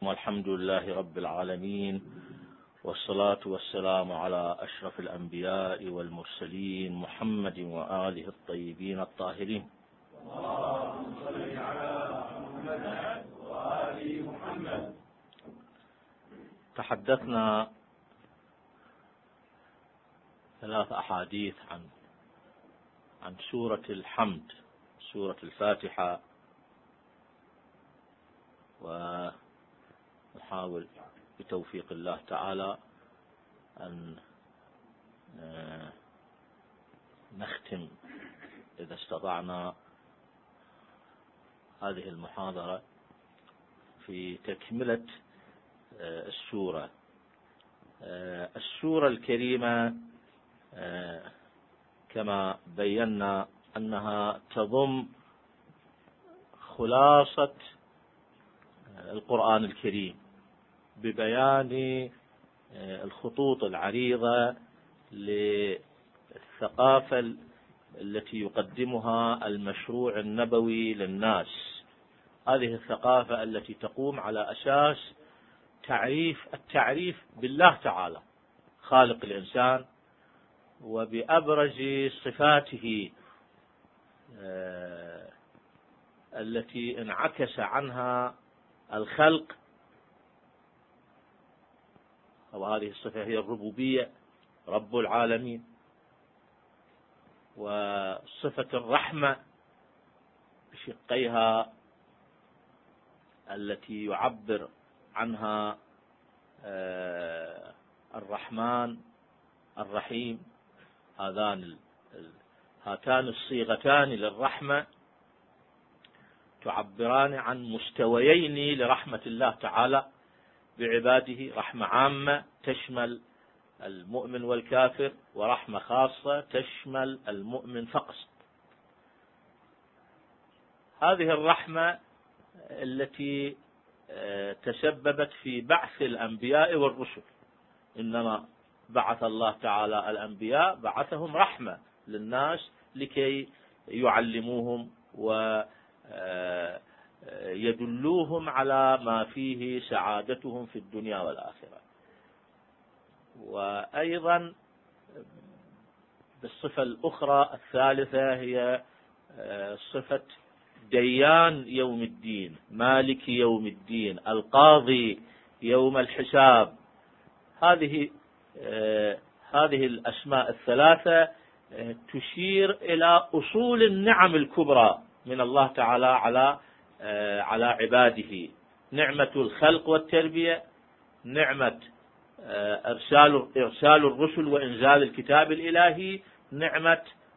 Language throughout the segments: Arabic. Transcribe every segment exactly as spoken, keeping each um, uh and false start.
والحمد لله رب العالمين، والصلاة والسلام على أشرف الأنبياء والمرسلين محمد وآله الطيبين الطاهرين. اللهم صل على محمد وآل محمد. تحدثنا ثلاث أحاديث عن عن سورة الحمد، سورة الفاتحة، ونحاول بتوفيق الله تعالى أن نختم إذا استطعنا هذه المحاضرة في تكملة السورة. السورة الكريمة كما بينا أنها تضم خلاصة القرآن الكريم ببيان الخطوط العريضة للثقافة التي يقدمها المشروع النبوي للناس. هذه الثقافة التي تقوم على أساس تعريف التعريف بالله تعالى خالق الإنسان وبأبرز صفاته التي انعكس عنها الخلق، وهذه الصفة هي الربوبية، رب العالمين، وصفة الرحمة بشقيها التي يعبر عنها الرحمن الرحيم. هذان هاتان الصيغتان للرحمة تعبران عن مستويين لرحمة الله تعالى بعباده: رحمة عامة تشمل المؤمن والكافر، ورحمة خاصة تشمل المؤمن فقط. هذه الرحمة التي تسببت في بعث الأنبياء والرسل، إنما بعث الله تعالى الأنبياء بعثهم رحمة للناس لكي يعلموهم ويدلوهم على ما فيه سعادتهم في الدنيا والآخرة. وأيضا بالصفة الأخرى الثالثة هي صفة ديان يوم الدين، مالك يوم الدين، القاضي يوم الحساب. هذه هذه الأسماء الثلاثة تشير إلى أصول النعم الكبرى من الله تعالى على على عباده: نعمة الخلق والتربية، نعمة إرسال إرسال الرسل وإنزال الكتاب الإلهي، نعمة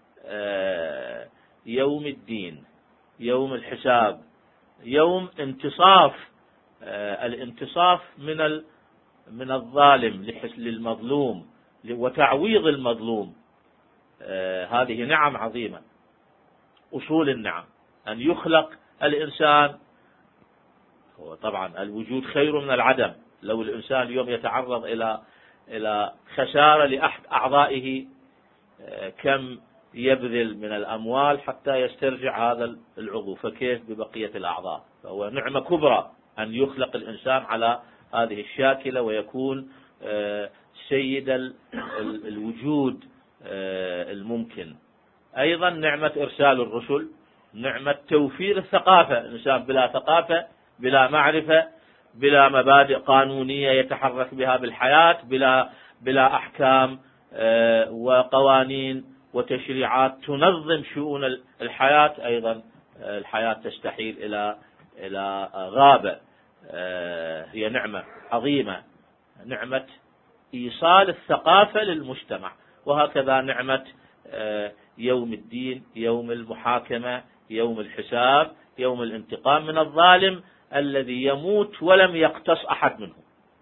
يوم الدين، يوم الحساب، يوم انتصاف الانتصاف من من الظالم للمظلوم وتعويض المظلوم. هذه نعم عظيمة، أصول النعم. أن يخلق الإنسان، هو طبعا الوجود خير من العدم. لو الإنسان اليوم يتعرض إلى إلى خسارة لأحد أعضائه، كم يبذل من الأموال حتى يسترجع هذا العضو، فكيف ببقية الأعضاء؟ فهو نعمة كبرى أن يخلق الإنسان على هذه الشاكلة ويكون سيد الوجود الممكن. أيضا نعمة إرسال الرسل، نعمة توفير الثقافة. الإنسان بلا ثقافة، بلا معرفة، بلا مبادئ قانونية يتحرك بها بالحياة، بلا بلا أحكام وقوانين وتشريعات تنظم شؤون الحياة، أيضا الحياة تستحيل إلى إلى غابة. هي نعمة عظيمة، نعمة إيصال الثقافة للمجتمع. وهكذا نعمة يوم الدين، يوم المحاكمة، يوم الحساب، يوم الانتقام من الظالم الذي يموت ولم يقتص أحد منه،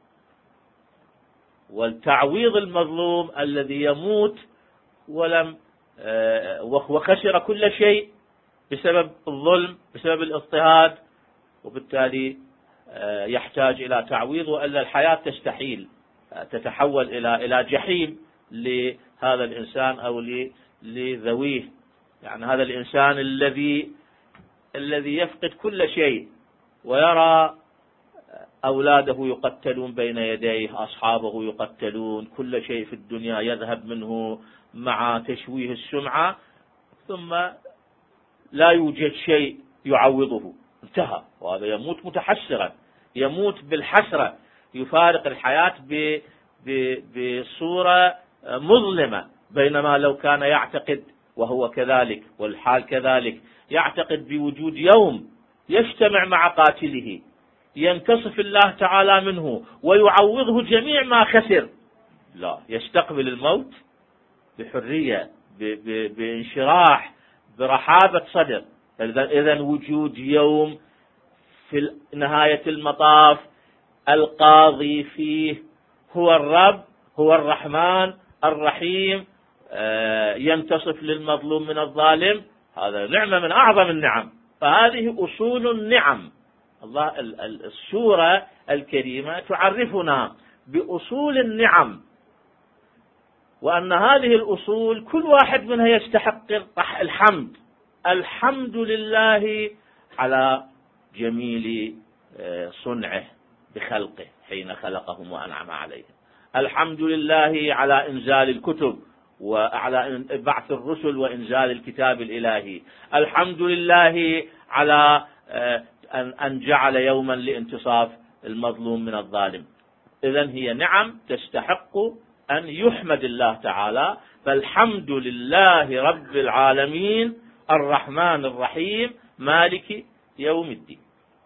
والتعويض المظلوم الذي يموت ولم وخسر كل شيء بسبب الظلم، بسبب الاضطهاد، وبالتالي يحتاج إلى تعويض، وإلا الحياة تستحيل تتحول إلى إلى جحيم لهذا الإنسان أو لذويه. يعني هذا الإنسان الذي الذي يفقد كل شيء ويرى أولاده يقتلون بين يديه، أصحابه يقتلون، كل شيء في الدنيا يذهب منه مع تشويه السمعة، ثم لا يوجد شيء يعوضه، انتهى، وهذا يموت متحسرا، يموت بالحسرة، يفارق الحياة بصورة مظلمة. بينما لو كان يعتقد، وهو كذلك والحال كذلك، يعتقد بوجود يوم يجتمع مع قاتله ينتصف الله تعالى منه ويعوضه جميع ما خسر، لا، يستقبل الموت بحرية، بانشراح، برحابة صدر. إذن وجود يوم في نهاية المطاف القاضي فيه هو الرب، هو الرحمن الرحيم، ينتصف للمظلوم من الظالم، هذا نعمة من أعظم النعم. فهذه أصول النعم. الله السورة الكريمة تعرفنا بأصول النعم، وأن هذه الأصول كل واحد منها يستحق الحمد. الحمد لله على جميل صنعه بخلقه حين خلقهم وأنعم عليهم. الحمد لله على إنزال الكتب وعلى بعث الرسل وإنزال الكتاب الإلهي. الحمد لله على أن جعل يوما لانتصاف المظلوم من الظالم. إذن هي نعم تستحق أن يحمد الله تعالى. فالحمد لله رب العالمين الرحمن الرحيم مالك يوم الدين.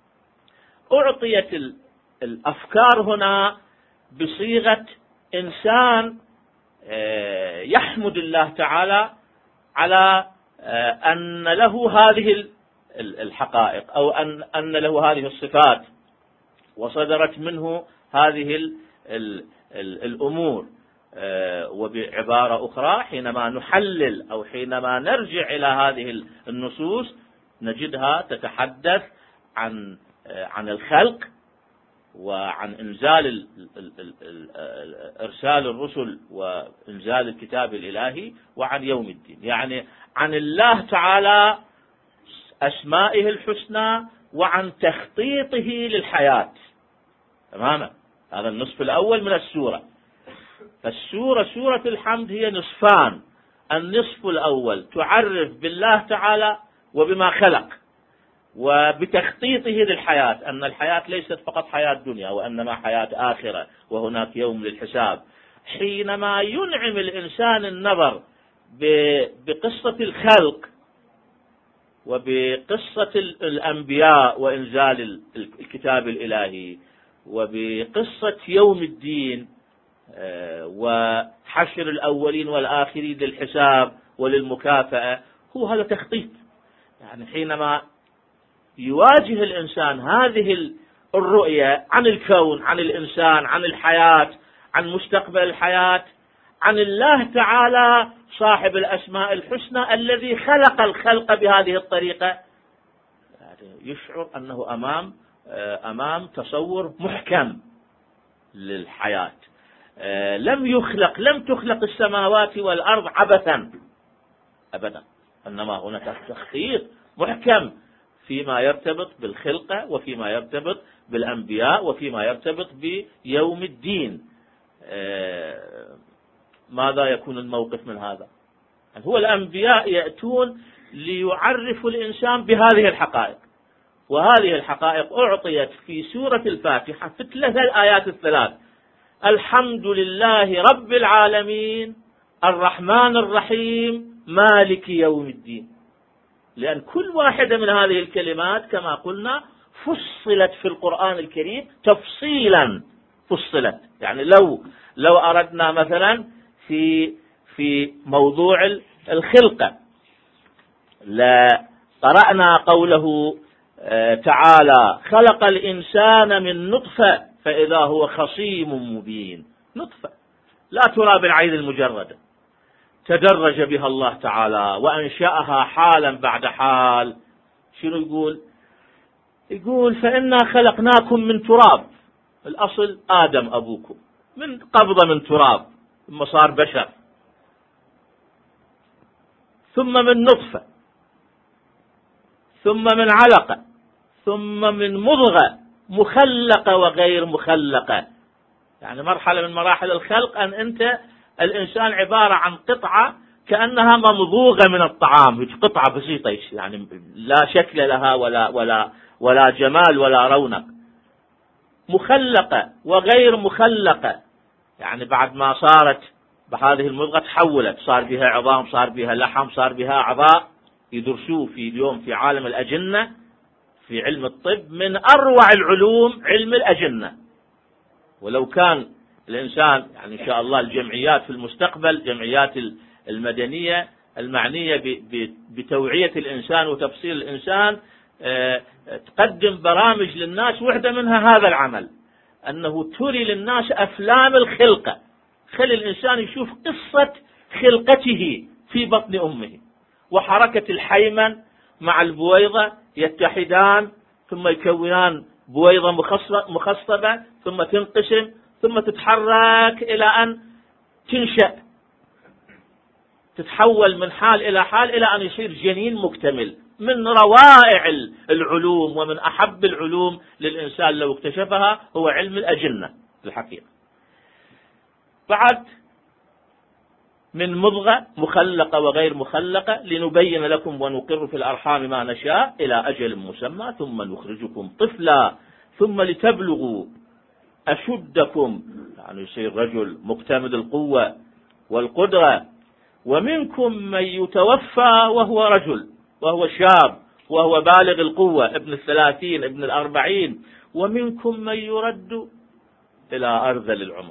أعطيت الأفكار هنا بصيغة إنسان يحمد الله تعالى على أن له هذه الحقائق، أو أن أن له هذه الصفات، وصدرت منه هذه الأمور. وبعبارة أخرى، حينما نحلل أو حينما نرجع إلى هذه النصوص نجدها تتحدث عن عن الخلق، وعن إنزال إرسال الرسل وإنزال الكتاب الإلهي، وعن يوم الدين، يعني عن الله تعالى أسمائه الحسنى وعن تخطيطه للحياة تماما. هذا النصف الأول من السورة. فالسورة سورة الحمد هي نصفان. النصف الأول تعرف بالله تعالى وبما خلق وبتخطيطه للحياة، أن الحياة ليست فقط حياة دنيا، وإنما حياة آخرة، وهناك يوم للحساب. حينما ينعم الإنسان النظر بقصة الخلق وبقصة الأنبياء وإنزال الكتاب الإلهي وبقصة يوم الدين وحشر الأولين والآخرين للحساب وللمكافأة، هو هذا تخطيط. يعني حينما يواجه الإنسان هذه الرؤية عن الكون، عن الإنسان، عن الحياة، عن مستقبل الحياة، عن الله تعالى صاحب الأسماء الحسنى الذي خلق الخلق بهذه الطريقة، يعني يشعر أنه أمام أمام تصور محكم للحياة. لم يخلق لم تخلق السماوات والأرض عبثا أبدا، إنما هناك تخطيط محكم فيما يرتبط بالخلقة، وفيما يرتبط بالأنبياء، وفيما يرتبط بيوم الدين. ماذا يكون الموقف من هذا؟ هو الأنبياء يأتون ليعرفوا الإنسان بهذه الحقائق، وهذه الحقائق أعطيت في سورة الفاتحة في ثلاث الآيات الثلاث: الحمد لله رب العالمين الرحمن الرحيم مالك يوم الدين. لأن كل واحدة من هذه الكلمات كما قلنا فصلت في القرآن الكريم تفصيلا، فصلت. يعني لو لو أردنا مثلا في في موضوع الخلقة لقرأنا قوله تعالى: خلق الإنسان من نطفة فإذا هو خصيم مبين. نطفة لا ترى بالعين المجردة، تدرج بها الله تعالى وأنشأها حالا بعد حال. شنو يقول؟ يقول: فإنا خلقناكم من تراب، الأصل آدم أبوكم، من قبضة من تراب ثم صار بشر، ثم من نطفة، ثم من علقة، ثم من مضغة، مخلقة وغير مخلقة. يعني مرحلة من مراحل الخلق أن أنت الإنسان عبارة عن قطعة كأنها ممضوغة من الطعام، قطعة بسيطة يعني لا شكل لها ولا ولا ولا جمال ولا رونق. مخلقة وغير مخلقة، يعني بعد ما صارت بهذه المضغة تحولت، صار بها عظام، صار بها لحم، صار بها أعضاء. يدرسوه في اليوم في عالم الأجنة في علم الطب، من أروع العلوم علم الأجنة. ولو كان الإنسان يعني إن شاء الله الجمعيات في المستقبل، جمعيات المدنية المعنية بتوعية الإنسان وتفصيل الإنسان تقدم برامج للناس، واحدة منها هذا العمل، أنه تري للناس أفلام الخلقة، خلي الإنسان يشوف قصة خلقته في بطن أمه، وحركة الحيمن مع البويضة يتحدان ثم يكونان بويضة مخصبة ثم تنقسم ثم تتحرك إلى أن تنشأ، تتحول من حال إلى حال إلى أن يصير جنين مكتمل. من روائع العلوم ومن أحب العلوم للإنسان لو اكتشفها هو علم الأجنة الحقيقة. بعد من مضغة مخلقة وغير مخلقة لنبين لكم ونقر في الأرحام ما نشاء إلى أجل مسمى ثم نخرجكم طفلا ثم لتبلغوا أشدكم، يعني يصير رجل مكتمل القوة والقدرة. ومنكم من يتوفى وهو رجل وهو شاب وهو بالغ القوة، ابن الثلاثين ابن الأربعين. ومنكم من يرد إلى أرذل العمر،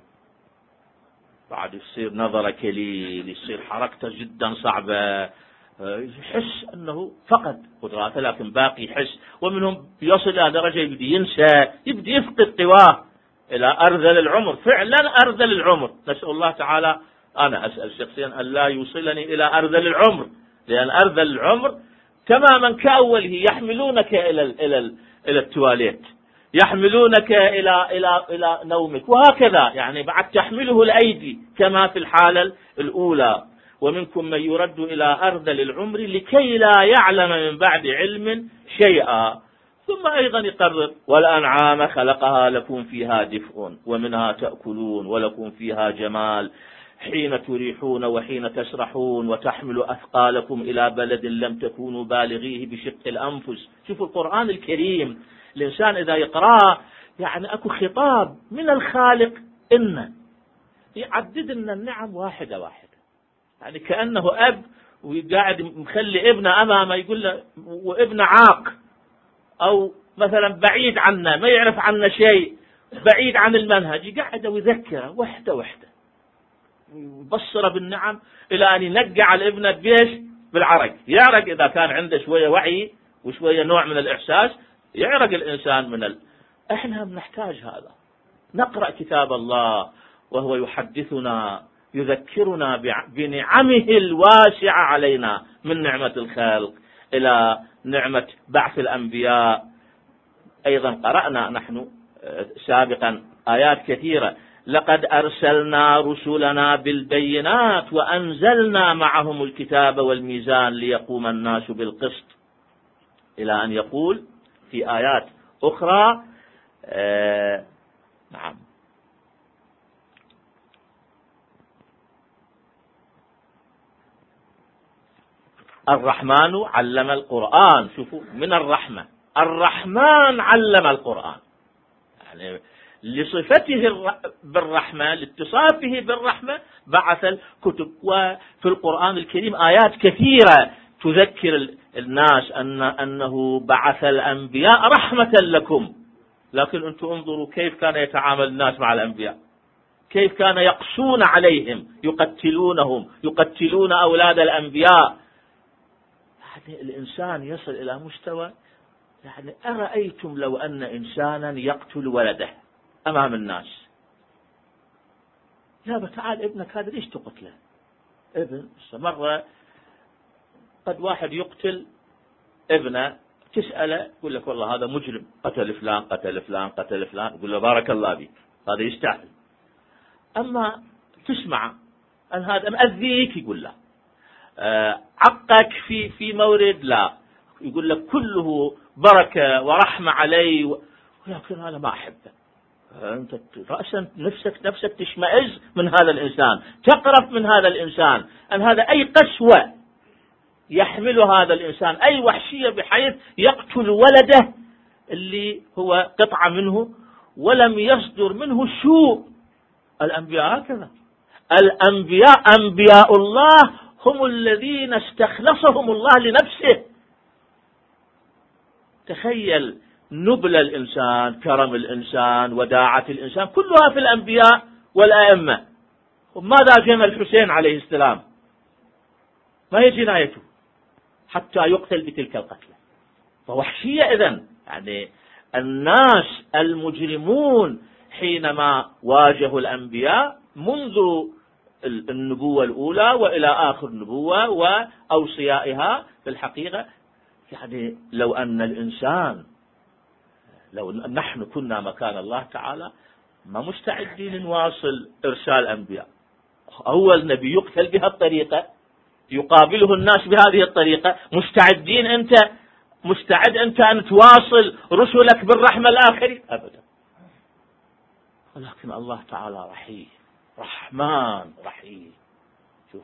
بعد يصير نظره كليل، يصير حركته جدا صعبة، يحس أنه فقد قدراته لكن باقي يحس. ومنهم يصل إلى درجة يبدي ينسى، يبدي يفقد قواه إلى أرذل العمر، فعلا أرذل العمر. نسأل الله تعالى، أنا أسأل شخصيا أن لا يوصلني إلى أرذل العمر، لأن أرذل العمر تماما كأوله، يحملونك إلى إلى إلى التواليت، يحملونك إلى إلى إلى نومك، وهكذا يعني بعد تحمله الأيدي كما في الحالة الأولى. ومنكم من يرد إلى أرذل العمر لكي لا يعلم من بعد علم شيئا. ثم أيضا يقرر والأنعام خلقها لكم فيها دفء ومنها تأكلون ولكم فيها جمال حين تريحون وحين تسرحون وتحمل أثقالكم إلى بلد لم تكونوا بالغيه بشق الأنفس. شوفوا القرآن الكريم الإنسان إذا يقرأه يعني أكو خطاب من الخالق، إن يعدد لنا النعم واحدة واحدة، يعني كأنه أب وقاعد مخلي ابنه أمامه يقول له، وابنه عاق أو مثلا بعيد عنا ما يعرف عنا شيء، بعيد عن المنهج، قاعد ويذكره وحده وحده ويبصره بالنعم إلى أن ينقع الابن بيش بالعرق، يعرق إذا كان عنده شوية وعي وشوية نوع من الإحساس، يعرق الإنسان من ال... إحنا بنحتاج هذا. نقرأ كتاب الله وهو يحدثنا يذكرنا بنعمه الواسعة علينا، من نعمة الخلق إلى نعمة بعث الأنبياء. أيضا قرأنا نحن سابقا آيات كثيرة، لقد أرسلنا رسلنا بالبينات وأنزلنا معهم الكتاب والميزان ليقوم الناس بالقسط، إلى أن يقول في آيات أخرى آه نعم الرحمن علم القرآن. شوفوا من الرحمة، الرحمن علم القرآن، يعني لصفته بالرحمة، لاتصافه بالرحمة بعث الكتب. وفي القرآن الكريم آيات كثيرة تذكر الناس أن أنه بعث الأنبياء رحمة لكم. لكن أنتم انظروا كيف كان يتعامل الناس مع الأنبياء، كيف كان يقسون عليهم، يقتلونهم، يقتلون أولاد الأنبياء. يعني الإنسان يصل إلى مستوى، يعني أرأيتم لو أن إنسانا يقتل ولده أمام الناس، يا تعال ابنك هذا ليش تقتله؟ ابن مرة قد واحد يقتل ابنه، تسأله يقول لك والله هذا مجرم، قتل فلان قتل فلان قتل فلان، يقول له بارك الله بك هذا يستاهل. أما تسمع أن هذا مأذيك يقول له، أه عقك في في مورد، لا يقول لك كله بركة ورحمة علي. لكن أنا ما أحبه. أنت رأسا نفسك نفسك تشمئز من هذا الإنسان، تقرف من هذا الإنسان، أن هذا أي قسوة يحمل هذا الإنسان، أي وحشية، بحيث يقتل ولده اللي هو قطعة منه ولم يصدر منه سوء. الأنبياء هكذا، الأنبياء أنبياء الله هم الذين استخلصهم الله لنفسه. تخيل نبل الإنسان، كرم الإنسان، وداعة الإنسان، كلها في الأنبياء والأئمة. وماذا جنى الحسين عليه السلام؟ ما هي جنايته حتى يقتل بتلك القتلة؟ فوحشية. إذن يعني الناس المجرمون حينما واجهوا الأنبياء منذ النبوة الأولى وإلى آخر نبوة وأوصيائها في الحقيقة، يعني لو أن الإنسان، لو نحن كنا مكان الله تعالى ما مستعدين نواصل إرسال أنبياء. أول نبي يقتل بهذه الطريقة، يقابله الناس بهذه الطريقة، مستعدين أنت مستعد أنت أن تواصل رسلك بالرحمة الآخرين؟ أبدا. ولكن الله تعالى رحيم، رحمن رحيم. شوف،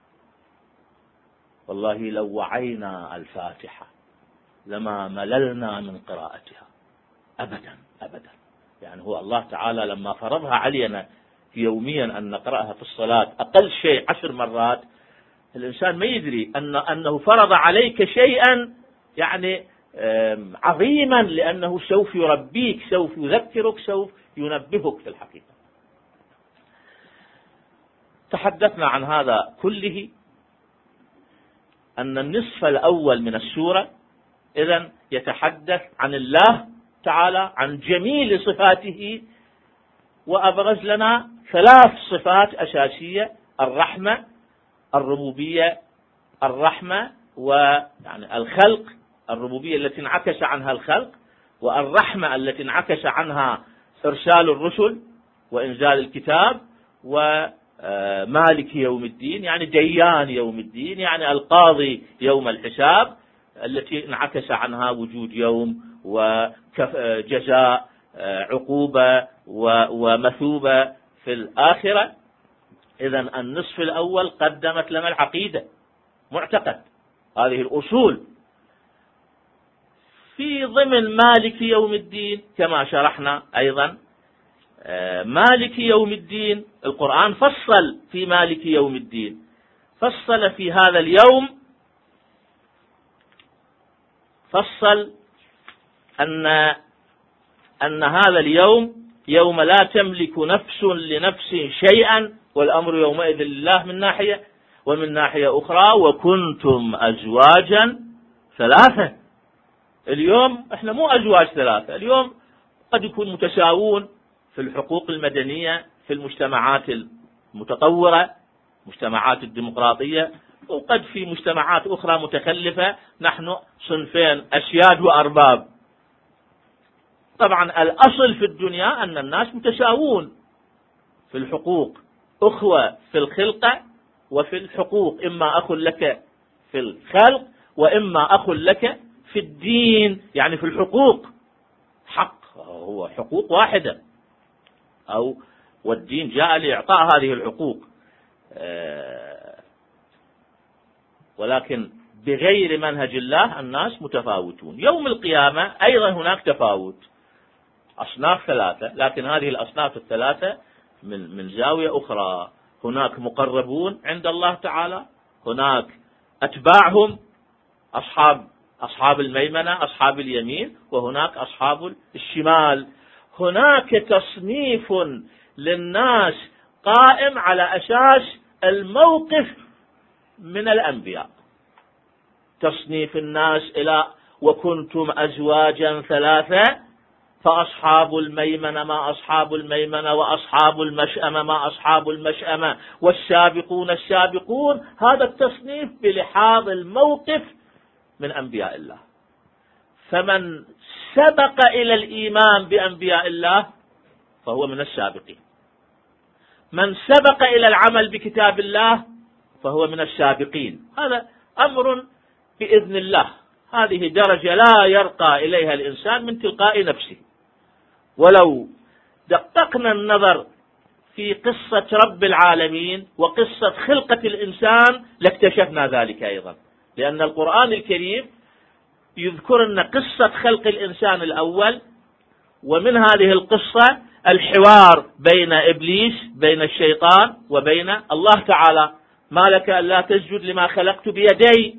والله لو وعينا الفاتحة لما مللنا من قراءتها أبدا أبدا. يعني هو الله تعالى لما فرضها علينا يوميا أن نقرأها في الصلاة أقل شيء عشر مرات، الإنسان ما يدري أن أنه فرض عليك شيئا يعني عظيما، لأنه سوف يربيك، سوف يذكرك، سوف ينبهك في الحقيقة. تحدثنا عن هذا كله، أن النصف الأول من السورة إذن يتحدث عن الله تعالى، عن جميل صفاته، وأبرز لنا ثلاث صفات أساسية: الرحمة، الربوبية، الرحمة ويعني الخلق، الربوبية التي انعكس عنها الخلق، والرحمة التي انعكس عنها إرسال الرسل وإنزال الكتاب، ومالك يوم الدين يعني ديان يوم الدين، يعني القاضي يوم الحساب، التي انعكس عنها وجود يوم وجزاء عقوبة ومثوبة في الآخرة. إذن النصف الأول قدمت لنا العقيدة، معتقد، هذه الأصول. في ضمن مالك يوم الدين كما شرحنا أيضا، مالك يوم الدين القرآن فصل في مالك يوم الدين، فصل في هذا اليوم، فصل أن أن هذا اليوم يوم لا تملك نفس لنفس شيئا، والأمر يومئذ لله من ناحية، ومن ناحية أخرى وكنتم أزواجا ثلاثة. اليوم احنا مو أزواج ثلاثة، اليوم قد يكون متساوون في الحقوق المدنية في المجتمعات المتطورة، مجتمعات الديمقراطية، وقد في مجتمعات أخرى متخلفة نحن صنفين، أسياد وأرباب. طبعا الأصل في الدنيا أن الناس متساوون في الحقوق، أخوة في الخلقة وفي الحقوق، إما أخ لك في الخلق وإما أخ لك في الدين، يعني في الحقوق، حق هو حقوق واحدة، أو والدين جاء لإعطاء هذه الحقوق، ولكن بغير منهج الله الناس متفاوتون. يوم القيامة أيضا هناك تفاوت، أصناف ثلاثة، لكن هذه الأصناف الثلاثة من من زاوية أخرى. هناك مقربون عند الله تعالى، هناك أتباعهم، أصحاب أصحاب الميمنة، أصحاب اليمين، وهناك أصحاب الشمال. هناك تصنيف للناس قائم على أساس الموقف من الأنبياء، تصنيف الناس إلى وكنتم أزواجا ثلاثة، فأصحاب الميمنة ما أصحاب الميمنة، وأصحاب المشأمة ما أصحاب المشأمة، والسابقون السابقون. هذا التصنيف بلحاظ الموقف من أنبياء الله. فمن سبق إلى الإيمان بأنبياء الله فهو من السابقين، من سبق إلى العمل بكتاب الله فهو من السابقين. هذا أمر بإذن الله، هذه درجة لا يرقى إليها الإنسان من تلقاء نفسه، ولو دققنا النظر في قصة رب العالمين وقصة خلقة الإنسان لاكتشفنا ذلك أيضا، لأن القرآن الكريم يذكر أن قصة خلق الإنسان الأول، ومن هذه القصة الحوار بين إبليس بين الشيطان وبين الله تعالى: ما لك ألا تسجد لما خلقت بيدي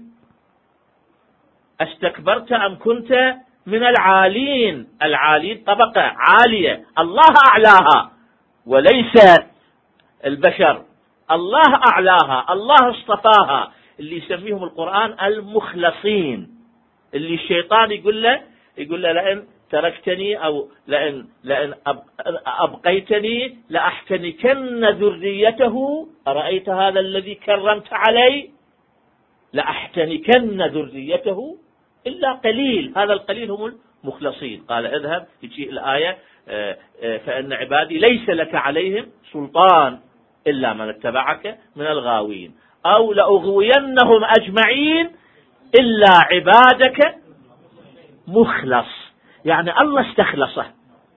استكبرت أم كنت من العالين. العالين طبقة عالية الله أعلاها وليس البشر، الله أعلاها، الله اصطفاها، اللي يسميهم القرآن المخلصين، اللي الشيطان يقول له يقول له لئن تركتني أو لئن لئن أبقيتني لأحتنكن ذريته، أرأيت هذا الذي كرمت علي، لأحتنكن ذريته إلا قليل، هذا القليل هم المخلصين. قال اذهب، يجي الآية: فإن عبادي ليس لك عليهم سلطان إلا من اتبعك من الغاوين، أو لأغوينهم أجمعين إلا عبادك مخلص، يعني الله استخلصه.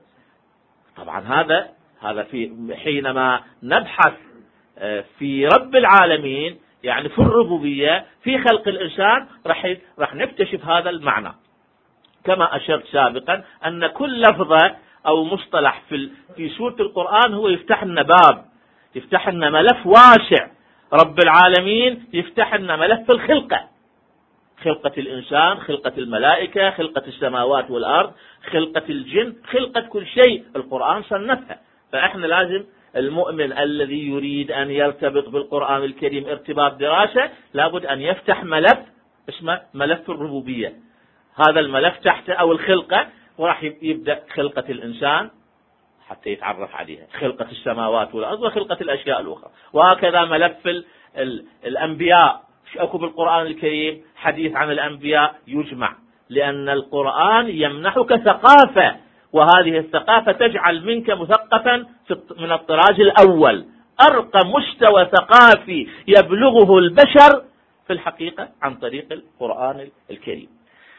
طبعا هذا هذا في حينما نبحث في رب العالمين، يعني في الربوبية في خلق الإنسان، راح راح نكتشف هذا المعنى. كما أشرت سابقا أن كل لفظة أو مصطلح في في سورة القرآن هو يفتح لنا باب، يفتح لنا ملف واسع. رب العالمين يفتح لنا ملف الخلقة، خلقة الإنسان، خلقة الملائكة، خلقة السماوات والأرض، خلقة الجن، خلقة كل شيء القرآن صنفها. فإحنا لازم المؤمن الذي يريد أن يرتبط بالقرآن الكريم ارتباط دراسة لابد أن يفتح ملف اسمه ملف الربوبية. هذا الملف تحته أو الخلقة، وراح يبدأ خلقة الإنسان حتى يتعرف عليها، خلقة السماوات والأرض، وخلقة الأشياء الأخرى، وهكذا ملف ال ال الأنبياء. أكو بالقرآن الكريم حديث عن الأنبياء يجمع، لأن القرآن يمنحك ثقافة، وهذه الثقافة تجعل منك مثقفا من الطراز الأول، أرقى مستوى ثقافي يبلغه البشر في الحقيقة عن طريق القرآن الكريم.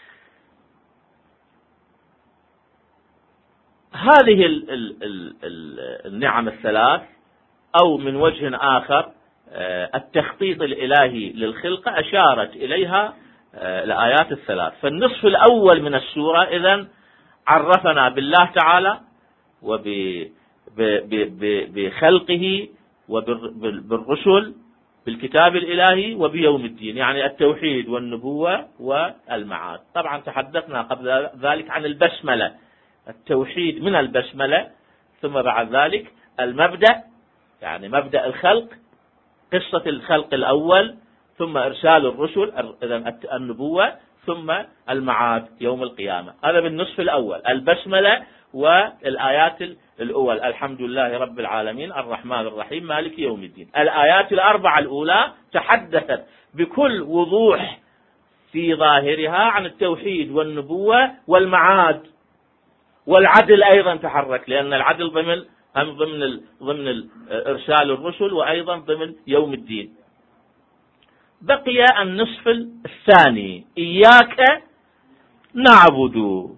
هذه ال ال ال ال النعم الثلاث، أو من وجه آخر التخطيط الإلهي للخلقة، أشارت إليها الآيات الثلاث. فالنصف الأول من السورة إذن عرفنا بالله تعالى وبخلقه وبالرسل بالكتاب الإلهي وبيوم الدين، يعني التوحيد والنبوة والمعاد. طبعا تحدثنا قبل ذلك عن البسملة، التوحيد من البسملة، ثم بعد ذلك المبدأ، يعني مبدأ الخلق، قصة الخلق الأول، ثم إرسال الرسل، إذن النبوة، ثم المعاد يوم القيامة. هذا بالنصف الأول، البسملة والآيات الأول: الحمد لله رب العالمين الرحمن الرحيم مالك يوم الدين. الآيات الأربعة الأولى تحدثت بكل وضوح في ظاهرها عن التوحيد والنبوة والمعاد، والعدل أيضا تحرك، لأن العدل ضمن هم ضمن ضمن إرسال الرسل، وأيضا ضمن يوم الدين. بقي النصف الثاني: إياك نعبد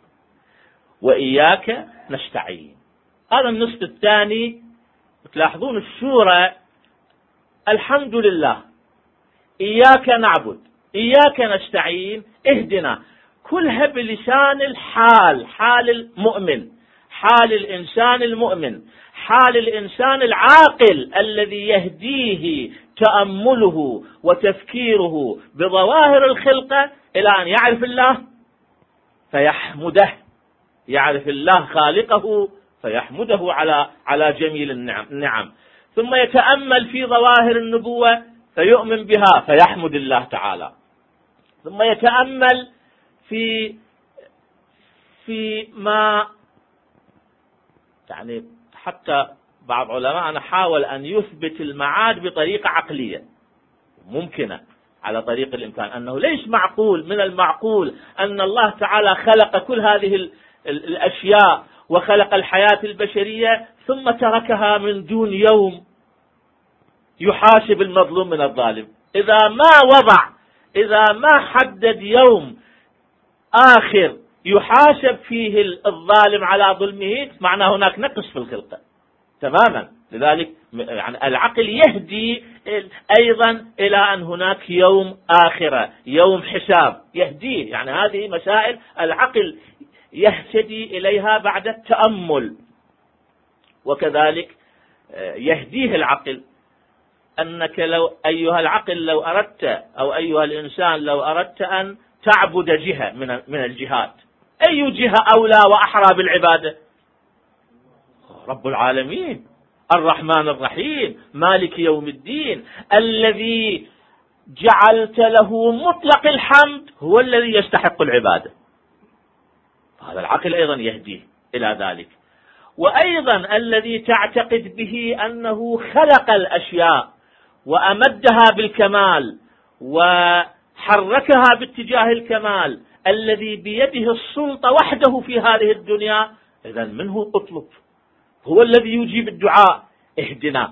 وإياك نستعين. هذا النصف الثاني تلاحظون السورة: الحمد لله، إياك نعبد، إياك نستعين، اهدنا، كلها بلسان الحال، حال المؤمن، حال الإنسان المؤمن، حال الإنسان العاقل الذي يهديه تأمله وتفكيره بظواهر الخلقة إلى أن يعرف الله فيحمده، يعرف الله خالقه فيحمده على على جميل النعم النعم، ثم يتأمل في ظواهر النبوة فيؤمن بها فيحمد الله تعالى، ثم يتأمل في في ما يعني حتى بعض علماء حاول أن يثبت المعاد بطريقة عقلية ممكنة على طريق الإمكان، أنه ليس معقول من المعقول أن الله تعالى خلق كل هذه الأشياء وخلق الحياة البشرية ثم تركها من دون يوم يحاسب المظلوم من الظالم. إذا ما وضع، إذا ما حدد يوم آخر يحاسب فيه الظالم على ظلمه، معنى هناك نقص في الخلقة تماما. لذلك يعني العقل يهدي أيضا إلى أن هناك يوم آخرة، يوم حساب يهديه. يعني هذه مسائل العقل يهتدي إليها بعد التأمل. وكذلك يهديه العقل أنك لو أيها العقل لو أردت أو أيها الإنسان لو أردت أن تعبد جهة من من الجهات، أي جهة أولى وأحرى بالعبادة؟ رب العالمين الرحمن الرحيم مالك يوم الدين الذي جعلت له مطلق الحمد هو الذي يستحق العبادة. هذا العقل أيضا يهديه إلى ذلك. وأيضا الذي تعتقد به أنه خلق الأشياء وأمدها بالكمال وحركها باتجاه الكمال، الذي بيده السلطة وحده في هذه الدنيا، إذا منه اطلب، هو الذي يجيب الدعاء، اهدنا،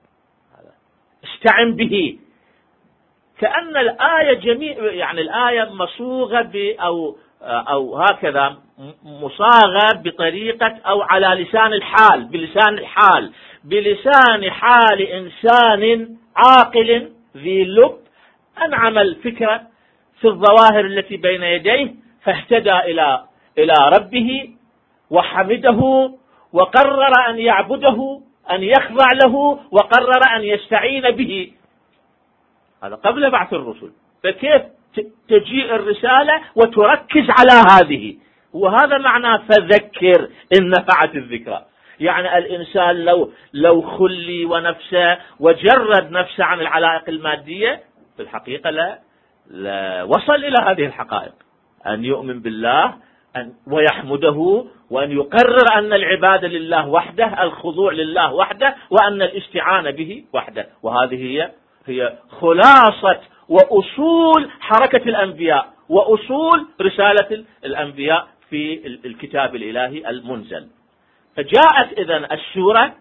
استعن به. كأن الآية جميع يعني الآية مصوغة ب أو أو هكذا مصاغة بطريقة أو على لسان الحال، بلسان الحال بلسان حال إنسان عاقل ذي لب أنعم الفكرة في الظواهر التي بين يديه، فاهتدى إلى إلى ربه وحمده وقرر أن يعبده، أن يخضع له، وقرر أن يستعين به. هذا قبل بعث الرسل. فكيف تجيء الرسالة وتركز على هذه؟ وهذا معنى فذكر إن نفعت الذكرى. يعني الإنسان لو لو خلي ونفسه وجرد نفسه عن العلائق المادية، في الحقيقة لا, لا وصل إلى هذه الحقائق، أن يؤمن بالله أن ويحمده، وأن يقرر أن العبادة لله وحده، الخضوع لله وحده، وأن الاستعانة به وحده. وهذه هي هي خلاصة وأصول حركة الأنبياء وأصول رسالة الأنبياء في الكتاب الإلهي المنزل. فجاءت إذن السورة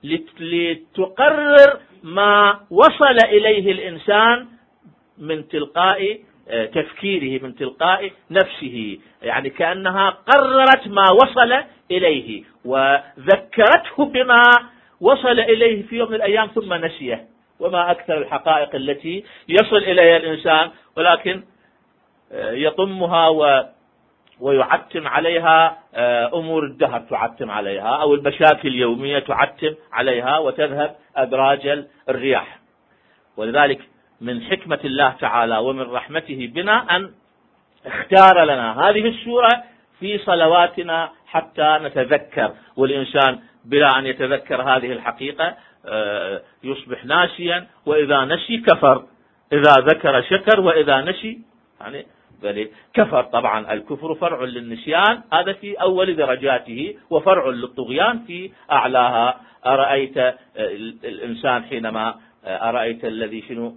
لتقرر ما وصل إليه الإنسان من تلقاء تفكيره، من تلقاء نفسه، يعني كأنها قررت ما وصل إليه وذكرته بما وصل إليه في يوم من الأيام ثم نسيه. وما أكثر الحقائق التي يصل إليها الإنسان ولكن يطمها و ويعتم عليها أمور الدهر، تعتم عليها، أو المشاكل اليومية تعتم عليها وتذهب أدراج الرياح. ولذلك من حكمة الله تعالى ومن رحمته بنا أن اختار لنا هذه السورة في صلواتنا حتى نتذكر. والإنسان بلا أن يتذكر هذه الحقيقة يصبح ناسيا، وإذا نسي كفر، إذا ذكر شكر، وإذا نسي يعني كفر. طبعا الكفر فرع للنسيان، هذا في أول درجاته، وفرع للطغيان في أعلاها. أرأيت الإنسان حينما أرأيت الذي شنو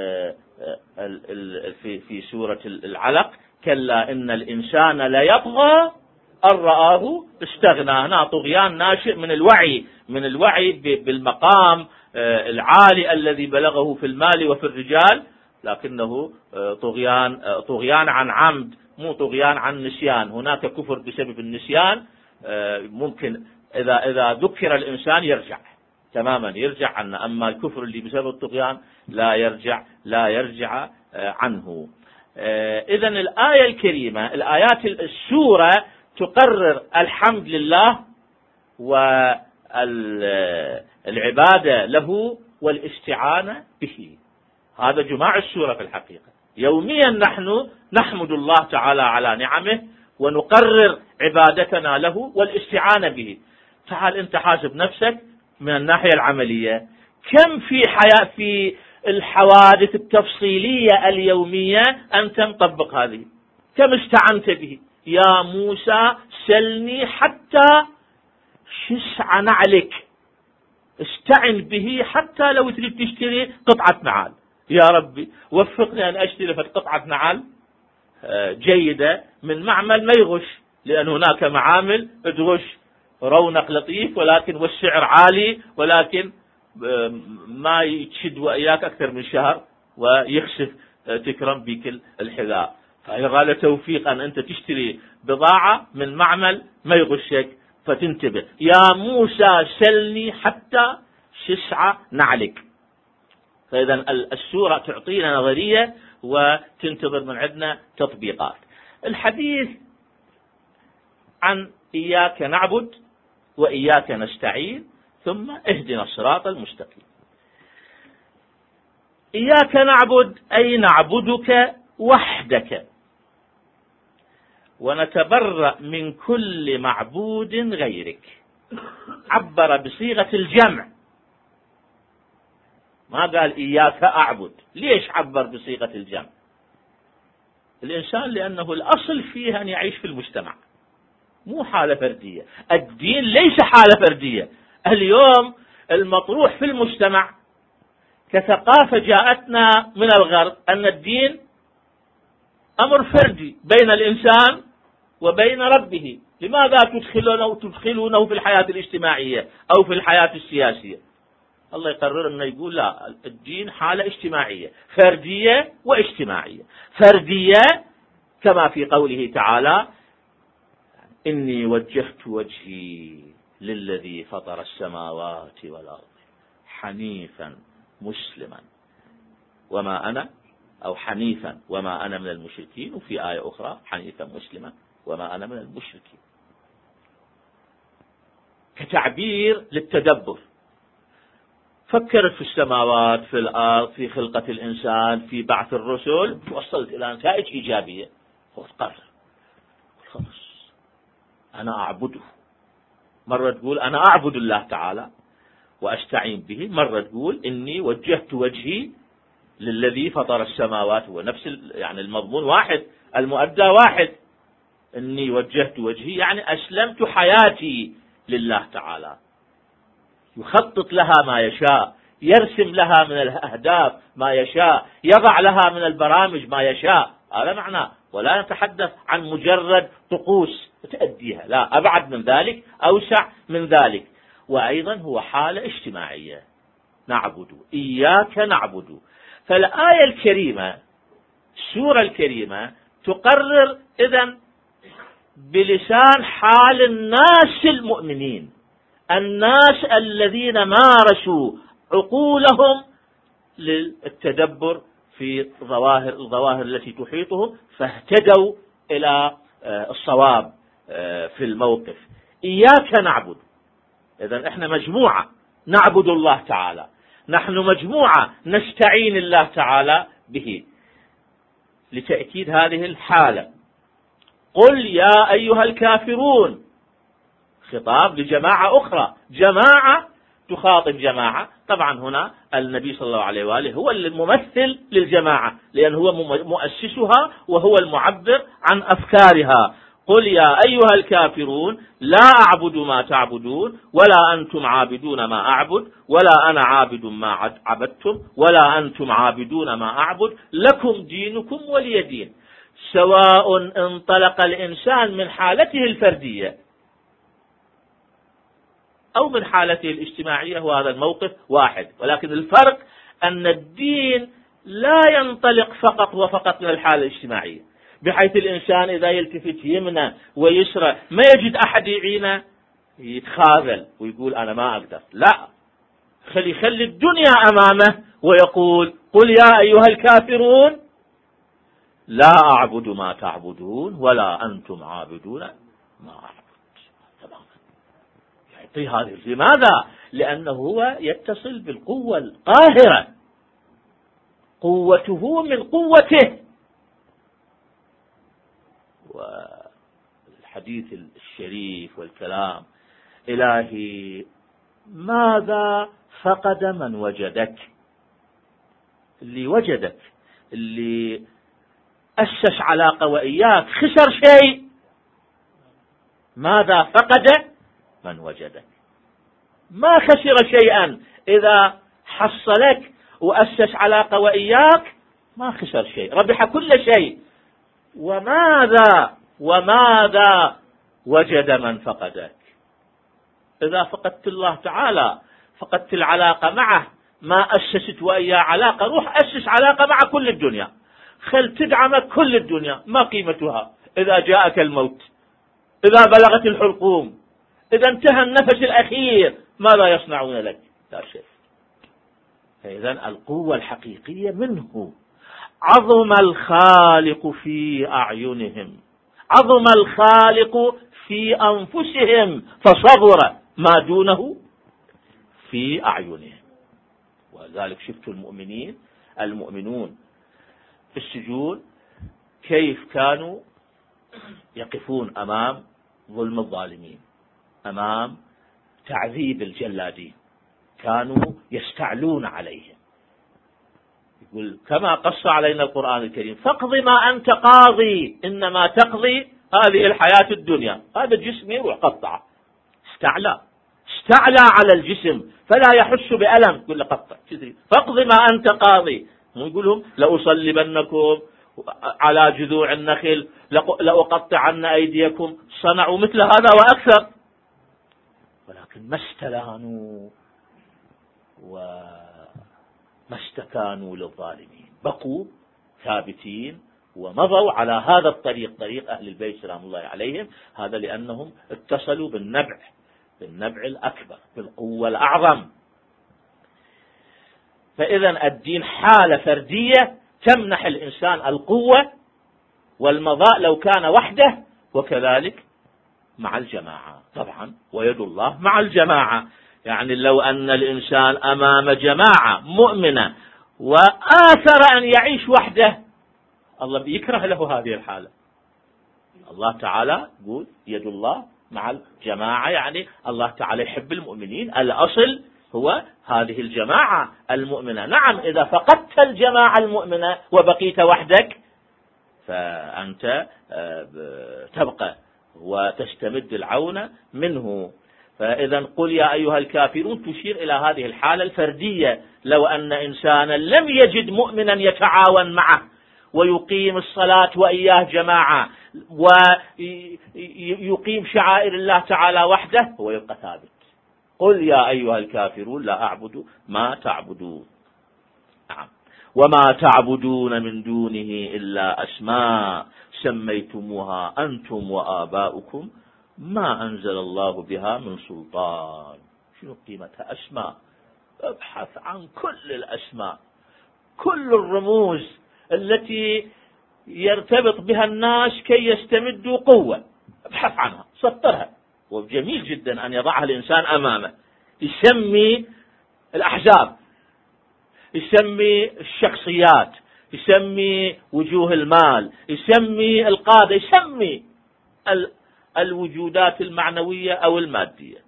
في في سورة العلق، كلا إن الإنسان لا يطغى أن رآه استغنى. هنا طغيان ناشئ من الوعي، من الوعي بالمقام العالي الذي بلغه في المال وفي الرجال، لكنه طغيان طغيان عن عمد، مو طغيان عن نسيان. هناك كفر بسبب النسيان، ممكن إذا إذا ذكر الإنسان يرجع تماما، يرجع عنه. أما الكفر اللي بسبب الطغيان لا يرجع لا يرجع عنه. إذن الآية الكريمة، الآيات السورة تقرر الحمد لله والعبادة له والاستعانة به. هذا جماع السورة في الحقيقة. يوميا نحن نحمد الله تعالى على نعمه ونقرر عبادتنا له والاستعانة به. تعال أنت حاسب نفسك من الناحية العملية، كم في حياة في الحوادث التفصيلية اليومية أنت مطبق هذه؟ كم استعنت به؟ يا موسى سلني حتى شسع نعلك، استعن به حتى لو تريد تشتري قطعة نعال. يا ربي وفقني أن أشتري قطعة نعال جيدة من معمل ما يغش، لأن هناك معامل تغش، رونق لطيف ولكن والسعر عالي، ولكن ما يتشد وإياك أكثر من شهر ويخسف تكرم بك الحذاء. فيغالي توفيق أن أنت تشتري بضاعة من معمل ما يغشك، فتنتبه يا موسى سلني حتى شسعة نعلك. فإذا السورة تعطينا نظرية وتنتظر من عندنا تطبيقات. الحديث عن إياك نعبد وإياك نستعين ثم اهدنا الصراط المستقيم. إياك نعبد أي نعبدك وحدك ونتبرأ من كل معبود غيرك. عبر بصيغة الجمع، ما قال إياك أعبد. ليش عبر بصيغة الجمع؟ الإنسان لأنه الأصل فيه أن يعيش في المجتمع، مو حالة فردية. الدين ليس حالة فردية. اليوم المطروح في المجتمع كثقافة جاءتنا من الغرب أن الدين أمر فردي بين الإنسان وبين ربه. لماذا تدخلونه تدخلونه في الحياة الاجتماعية أو في الحياة السياسية؟ الله يقرر أنه يقول لا، الدين حالة اجتماعية، فردية واجتماعية. فردية كما في قوله تعالى إني وجهت وجهي للذي فطر السماوات والأرض حنيفا مسلما وما أنا أو حنيفا وما أنا من المشركين، وفي آية أخرى حنيفا مسلما وما أنا من المشركين، كتعبير للتدبر. فكرت في السماوات، في الأرض، في خلقة الإنسان، في بعث الرسل، وصلت إلى نتائج إيجابية. قرر خلاص أنا أعبده. مرة تقول أنا أعبد الله تعالى وأستعين به، مرة تقول إني وجهت وجهي للذي فطر السماوات. هو نفس يعني المضمون واحد، المؤدى واحد. إني وجهت وجهي يعني أسلمت حياتي لله تعالى، يخطط لها ما يشاء، يرسم لها من الأهداف ما يشاء، يضع لها من البرامج ما يشاء. هذا معناه. ولا نتحدث عن مجرد طقوس تأديها، لا، أبعد من ذلك، أوسع من ذلك. وأيضا هو حالة اجتماعية. نعبد إياك نعبد. فالآية الكريمة، السورة الكريمة تقرر إذن بلسان حال الناس المؤمنين، الناس الذين مارسوا عقولهم للتدبر في ظواهر الظواهر التي تحيطهم، فاهتدوا إلى الصواب في الموقف. إياك نعبد. إذن إحنا مجموعة نعبد الله تعالى، نحن مجموعة نستعين الله تعالى به. لتأكيد هذه الحالة قل يا أيها الكافرون، خطاب لجماعة أخرى، جماعة تخاطب جماعة. طبعا هنا النبي صلى الله عليه وآله هو الممثل للجماعة، لأن هو مؤسسها وهو المعبر عن أفكارها. قل يا أيها الكافرون لا أعبد ما تعبدون ولا أنتم عابدون ما أعبد ولا أنا عابد ما عبدتم ولا أنتم عابدون ما أعبد لكم دينكم ولي دين. سواء انطلق الإنسان من حالته الفردية أو من حالته الاجتماعية، وهذا الموقف واحد، ولكن الفرق أن الدين لا ينطلق فقط وفقط من الحالة الاجتماعية، بحيث الإنسان إذا يلتفت يمنى ويسرى ما يجد أحد يعينه يتخاذل ويقول أنا ما أقدر. لا، خلي خلي الدنيا أمامه ويقول قل يا أيها الكافرون لا أعبد ما تعبدون ولا أنتم عابدون ما أعبد. يعطي هذه. لماذا؟ لأنه هو يتصل بالقوة القاهرة، قوته من قوته. والحديث الشريف والكلام إلهي ماذا فقد من وجدك. اللي وجدك، اللي أسس علاقة وإياك، خسر شيء. ماذا فقد من وجدك. ما خسر شيئا إذا حصلك وأسس علاقة وإياك، ما خسر شيء، ربح كل شيء. وماذا وماذا وجد من فقدك. إذا فقدت الله تعالى فقدت العلاقة معه، ما أسست وإياه علاقة، روح أسس علاقة مع كل الدنيا، خل تدعمك كل الدنيا، ما قيمتها إذا جاءك الموت، إذا بلغت الحلقوم، إذا انتهى النفس الأخير، ماذا يصنعون لك؟ لا شيء. فإذا القوة الحقيقية منه. عظم الخالق في أعينهم، عظم الخالق في أنفسهم، فصغر ما دونه في أعينهم. ولذلك شفت المؤمنين المؤمنون في السجون كيف كانوا يقفون أمام ظلم الظالمين، أمام تعذيب الجلادين، كانوا يستعلون عليهم. يقول كما قص علينا القرآن الكريم: فاقض ما أنت قاضي إنما تقضي هذه الحياة الدنيا. هذا الجسم يروح قطعه، استعلى استعلى على الجسم فلا يحس بألم، يقول له قطع. فاقض ما أنت قاضي. يقول لهم لأصلبنكم على جذوع النخل، لأقطعن أيديكم. صنعوا مثل هذا وأكثر، ولكن ما استلانوا وما استكانوا للظالمين، بقوا ثابتين ومضوا على هذا الطريق، طريق أهل البيت سلام الله عليهم. هذا لأنهم اتصلوا بالنبع بالنبع الأكبر، بالقوة الأعظم. فإذا الدين حالة فردية تمنح الإنسان القوة والمضاء لو كان وحده، وكذلك مع الجماعة طبعا، ويد الله مع الجماعة. يعني لو أن الإنسان أمام جماعة مؤمنة وآثر أن يعيش وحده، الله يكره له هذه الحالة. الله تعالى يقول يد الله مع الجماعة، يعني الله تعالى يحب المؤمنين. الأصل هو هذه الجماعة المؤمنة. نعم، إذا فقدت الجماعة المؤمنة وبقيت وحدك فأنت تبقى وتستمد العون منه. فإذا قل يا أيها الكافرون تشير إلى هذه الحالة الفردية. لو أن إنسانا لم يجد مؤمنا يتعاون معه ويقيم الصلاة وإياه جماعة ويقيم شعائر الله تعالى وحده، هو يبقى ثابت. قل يا أيها الكافرون لا أعبد ما تعبدون. نعم. وما تعبدون من دونه إلا أسماء سميتموها أنتم وآباؤكم ما أنزل الله بها من سلطان. شنو قيمتها؟ أسماء. ابحث عن كل الأسماء، كل الرموز التي يرتبط بها الناس كي يستمدوا قوة، ابحث عنها، سطرها. وجميل جدا أن يضعها الإنسان أمامه، يسمي الأحزاب، يسمي الشخصيات، يسمي وجوه المال، يسمي القادة، يسمي الوجودات المعنوية أو المادية.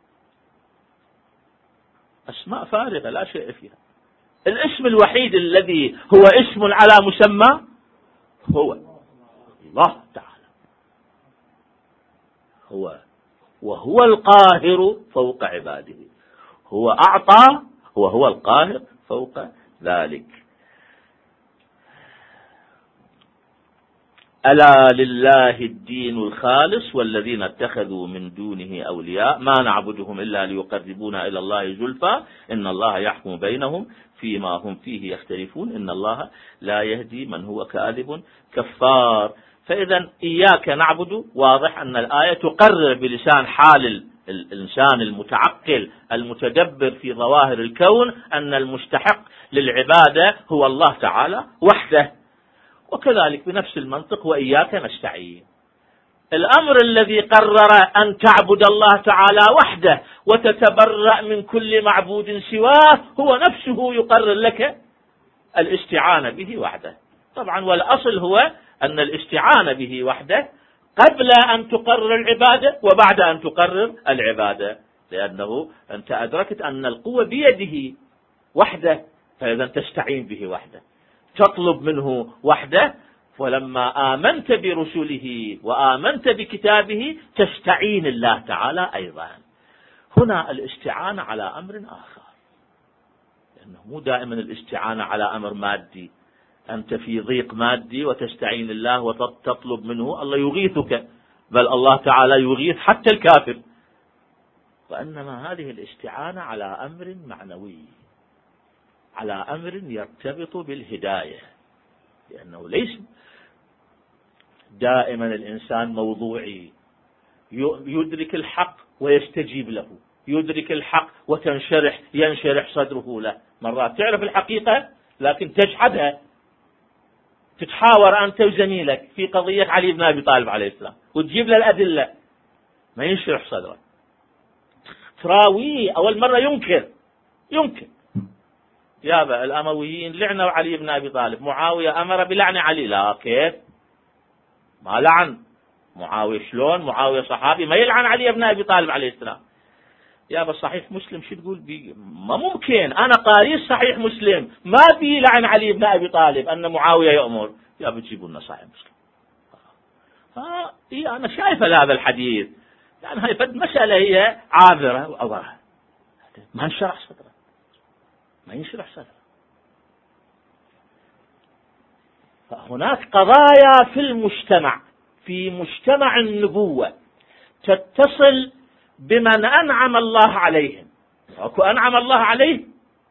أسماء فارغة لا شيء فيها. الاسم الوحيد الذي هو اسم على مسمى هو الله تعالى، هو وهو القاهر فوق عباده. هو أعطى وهو القاهر فوق ذلك. ألا لله الدين الخالص والذين اتخذوا من دونه أولياء ما نعبدهم إلا ليقربونا إلى الله زلفى إن الله يحكم بينهم فيما هم فيه يختلفون إن الله لا يهدي من هو كاذب كفار. فإذا إياك نعبد، واضح أن الآية تقرر بلسان حال الإنسان المتعقل المتدبر في ظواهر الكون أن المستحق للعبادة هو الله تعالى وحده. وكذلك بنفس المنطق وإياك نستعين. الأمر الذي قرر أن تعبد الله تعالى وحده وتتبرأ من كل معبود سواه هو نفسه يقرر لك الاستعانة به وحده. طبعا والأصل هو أن الاستعانة به وحده قبل أن تقرر العبادة وبعد أن تقرر العبادة، لأنه أنت أدركت أن القوة بيده وحده، فإذا تستعين به وحده، تطلب منه وحده. ولما آمنت برسله وآمنت بكتابه تستعين الله تعالى أيضا. هنا الاستعانة على أمر آخر، لأنه مو دائما الاستعانة على أمر مادي. أنت في ضيق مادي وتستعين الله وتطلب منه، الله يغيثك، بل الله تعالى يغيث حتى الكافر. وإنما هذه الاستعانة على أمر معنوي، على أمر يرتبط بالهداية، لأنه ليس دائما الإنسان موضوعي، يدرك الحق ويستجيب له، يدرك الحق وتنشرح ينشرح صدره له. مرات تعرف الحقيقة لكن تجحدها، تتحاور أنت وزميلك في قضية علي بن أبي طالب عليه السلام وتجيب له الأدلة، ما ينشرح صدره، تراويه. أول مرة ينكر ينكر يابا الأمويين لعنوا علي بن أبي طالب، معاوية أمر بلعن علي. لا، كيف ما لعن معاوية؟ شلون معاوية صحابي ما يلعن علي بن أبي طالب عليه السلام؟ يابا صحيح مسلم شو تقول بي؟ ما ممكن، أنا قارئ صحيح مسلم ما بي لعن علي بن أبي طالب أن معاوية يأمر. يابا تجيبوا لنا صحيح مسلم. ها إيه أنا شايف هذا الحديث، يعني هاي فد مسألة هي عابرة وأضرها، ما انشرح صدره، ما ينشرح صدره. فهناك قضايا في المجتمع، في مجتمع النبوة تتصل بمن أنعم الله عليهم. أكو أنعم الله عليه،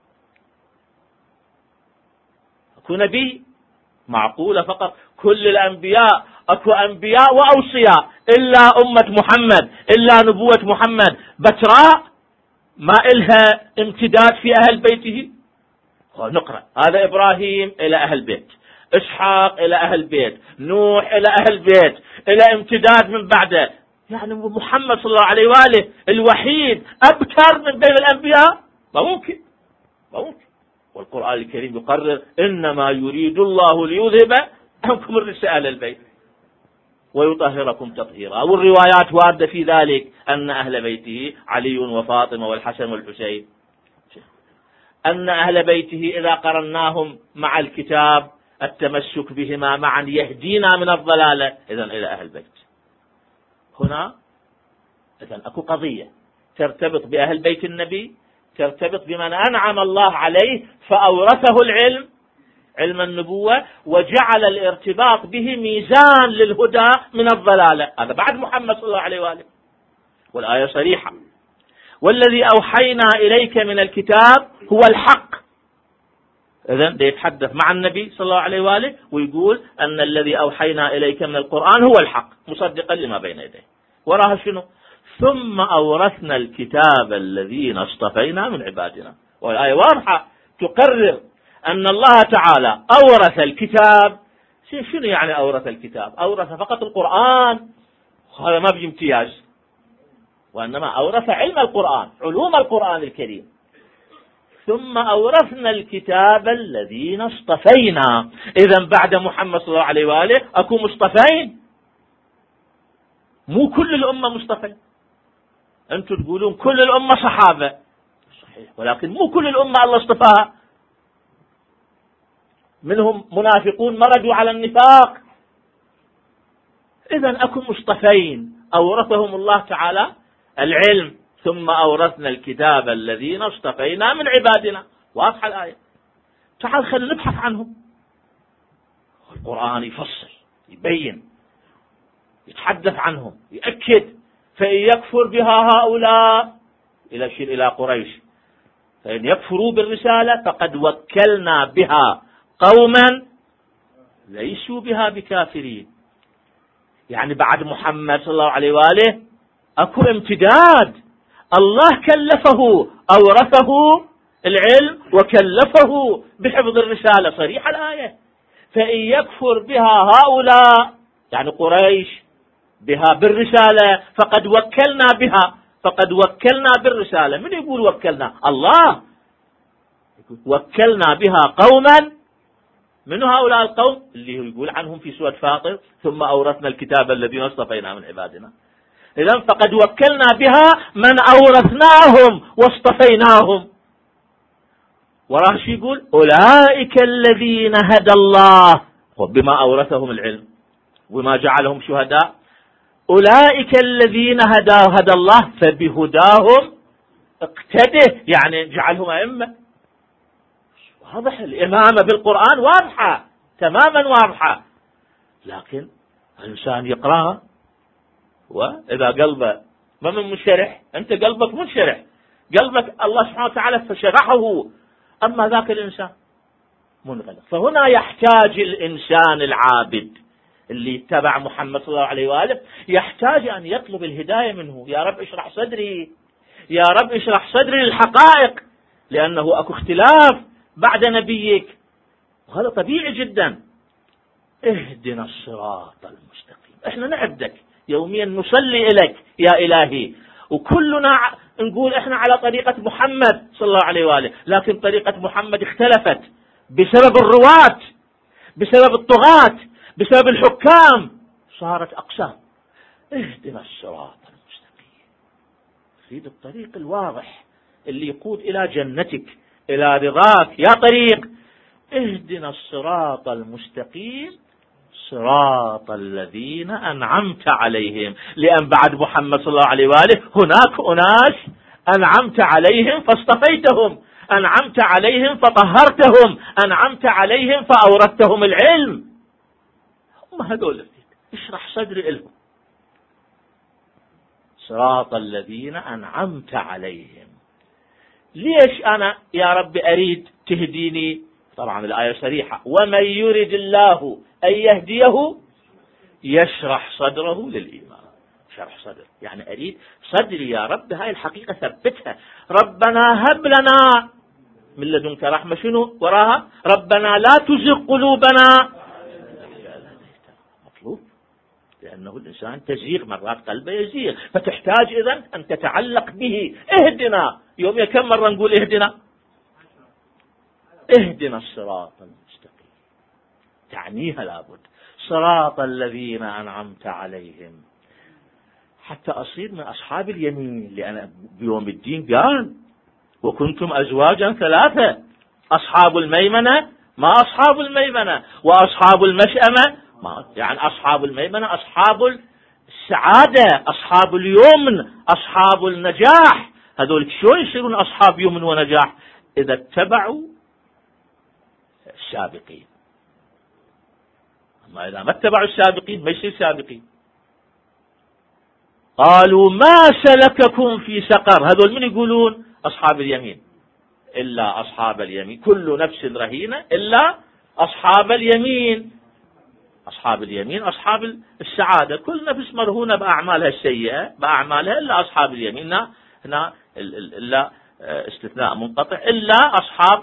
أكو نبي معقولة فقط كل الأنبياء، أكو أنبياء وأوصياء إلا أمة محمد، إلا نبوة محمد بتراء ما إلها امتداد في أهل بيته. نقرأ هذا إبراهيم إلى أهل بيت، إسحاق إلى أهل بيت، نوح إلى أهل بيت، إلى امتداد من بعده. يعني محمد صلى الله عليه وآله الوحيد أبتر من بين الأنبياء؟ ما ممكن، ما ممكن. والقرآن الكريم يقرر إنما يريد الله ليذهب عنكم الرجس أهل البيت ويطهركم تطهيرا. والروايات واردة في ذلك أن أهل بيته علي وفاطمة والحسن والحسين، أن أهل بيته إذا قرناهم مع الكتاب التمسك بهما معا يهدينا من الضلالة. إذن إلى أهل بيت هنا إذن أكو قضية ترتبط بأهل بيت النبي، ترتبط بمن أنعم الله عليه فأورثه العلم، علم النبوة، وجعل الارتباط به ميزان للهدى من الضلالة. هذا بعد محمد صلى الله عليه وآله، والآية صريحة: والذي أوحينا إليك من الكتاب هو الحق. إذن ده يتحدث مع النبي صلى الله عليه وآله ويقول أن الذي أوحينا إليك من القرآن هو الحق مصدقا لما بين يديه. وراها شنو؟ ثم أورثنا الكتاب الذين اصطفينا من عبادنا. والآية واضحة تقرر أن الله تعالى أورث الكتاب. شنو يعني أورث الكتاب؟ أورث فقط القرآن، هذا ما بيجي امتياز، وإنما أورث علم القرآن، علوم القرآن الكريم. ثم أورثنا الكتاب الذين اصطفينا. إذن بعد محمد صلى الله عليه وآله أكو مصطفين، مو كل الأمة مصطفين. أنتم تقولون كل الأمة صحابة، صحيح، ولكن مو كل الأمة الله اصطفاها، منهم منافقون مردوا على النفاق. إذن أكو مصطفين أورثهم الله تعالى العلم. ثم أورثنا الكتاب الذين اصطفينا من عبادنا. واضحة الآية. تعال خلينا نبحث عنهم. القرآن يفصل، يبين، يتحدث عنهم، يأكد: فإن يكفر بها هؤلاء، إلى شيء إلى قريش، فإن يكفروا بالرسالة فقد وكلنا بها قوما ليسوا بها بكافرين. يعني بعد محمد صلى الله عليه وآله أكو امتداد. الله كلفه، أورثه العلم وكلفه بحفظ الرسالة. صريحة الآية: فإن يكفر بها هؤلاء، يعني قريش، بها بالرسالة فقد وكلنا بها، فقد وكلنا بالرسالة. من يقول وكلنا؟ الله. وكلنا بها قوما. من هؤلاء القوم؟ اللي يقول عنهم في سورة فاطر: ثم أورثنا الكتاب الذين اصطفينا من عبادنا. إذن فقد وكلنا بها من أورثناهم واصطفيناهم. وراه شي يقول: أولئك الذين هدى الله. وبما أورثهم العلم وما جعلهم شهداء. أولئك الذين هدى هدى الله فبهداهم اقتده، يعني جعلهم أئمة. واضح الإمامة بالقرآن واضحة تماما واضحة، لكن الإنسان يقرأها وإذا قلبه ما من منشرح، أنت قلبك منشرح، قلبك الله سبحانه وتعالى فشرحه. أما ذاك الإنسان منغلق. فهنا يحتاج الإنسان العابد اللي اتبع محمد صلى الله عليه وآله يحتاج أن يطلب الهداية منه. يا رب اشرح صدري، يا رب اشرح صدري للحقائق، لأنه أكو اختلاف بعد نبيك. وهذا طبيعي جدا. اهدنا الصراط المستقيم. احنا نعبدك يوميا، نصلي إليك يا إلهي، وكلنا نقول احنا على طريقة محمد صلى الله عليه وآله، لكن طريقة محمد اختلفت بسبب الرواة، بسبب الطغاة، بسبب الحكام، صارت أقسام. اهدنا الصراط المستقيم. تريد الطريق الواضح اللي يقود إلى جنتك، إلى رضاك. يا طريق اهدنا الصراط المستقيم صراط الذين أنعمت عليهم. لأن بعد محمد صلى الله عليه وآله هناك أناس أنعمت عليهم فاصطفيتهم، أنعمت عليهم فطهرتهم، أنعمت عليهم فأورثتهم العلم. هم هذول. اشرح صدري لهم. صراط الذين أنعمت عليهم. ليش أنا يا رب أريد تهديني؟ طبعا الآية صريحة: ومن يرد الله أن يهديه يشرح صدره للإيمان. شرح صدر يعني أريد صدري يا رب هاي الحقيقة ثبتها. ربنا هب لنا من لدنك رحمة. شنو وراها؟ ربنا لا تزغ قلوبنا. مطلوب، لأنه الإنسان تزيغ مرات، قلبه يزيغ، فتحتاج إذن أن تتعلق به. اهدنا. يوم كم مرة نقول اهدنا؟ اهدنا الصراط المستقيم، تعنيها لابد. صراط الذين أنعمت عليهم، حتى أصير من أصحاب اليمين. لأن بيوم الدين قال: وكنتم أزواجا ثلاثة، أصحاب الميمنة ما أصحاب الميمنة، وأصحاب المشأمة ما. يعني أصحاب الميمنة أصحاب السعادة، أصحاب اليمن، أصحاب النجاح. هذول شلون يصيرون أصحاب يمن ونجاح؟ إذا اتبعوا السابقين. أما إذا ما اتبعوا السابقين ما يصير سابقين. قالوا ما سلككم في سقر. هذول من يقولون؟ أصحاب اليمين. إلا أصحاب اليمين، كل نفس رهينة إلا أصحاب اليمين. أصحاب اليمين أصحاب السعادة، كل نفس مرهونة بأعمالها السيئة، بأعمالها إلا أصحاب اليمين. هنا هنا إلا استثناء منقطع، إلا أصحاب